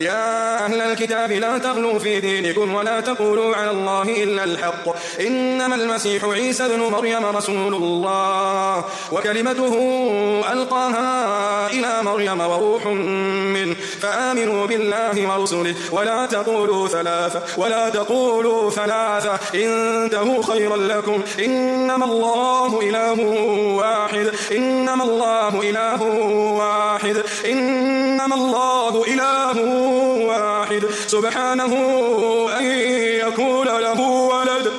يا أهل الكتاب لا تغلوا في دينكم ولا تقولوا على الله إلا الحق إنما المسيح عيسى ابن مريم رسول الله وكلمته ألقاها إلى مريم وروح منه فآمنوا بالله ورسله ولا تقولوا ثلاثة انتهوا خيرا لكم إنما الله إله واحد سبحانه أن يكون له ولد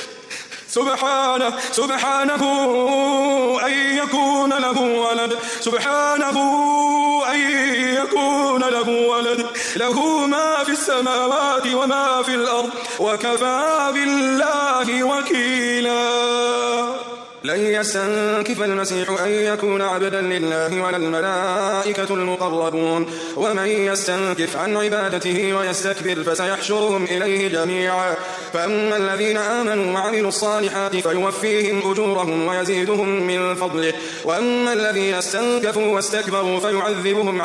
له ما في السماوات وما في الأرض وكفى بالله وكيلا لن يستنكف المسيح أن يكون عبدا لله ولا الملائكة المقربون ومن يستنكف عن عبادته ويستكبر فسيحشرهم إليه جميعا فأما الذين آمنوا وعملوا الصالحات فيوفيهم أجورهم ويزيدهم من فضله وأما الذين استنكفوا واستكبروا فيعذبهم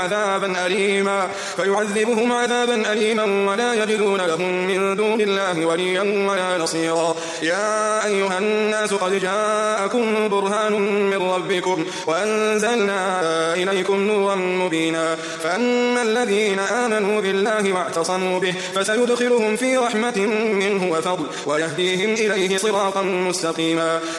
عذابا أليما ولا يجدون لهم من دون الله وليا ولا نصيرا يا أيها الناس قد جاءكم برهان من ربكم وأنزلنا إليكم نورا مبينا فأما الذين آمنوا بالله واعتصموا به فسيدخلهم في رحمة منه وفضل ويهديهم إليه صراطا مستقيما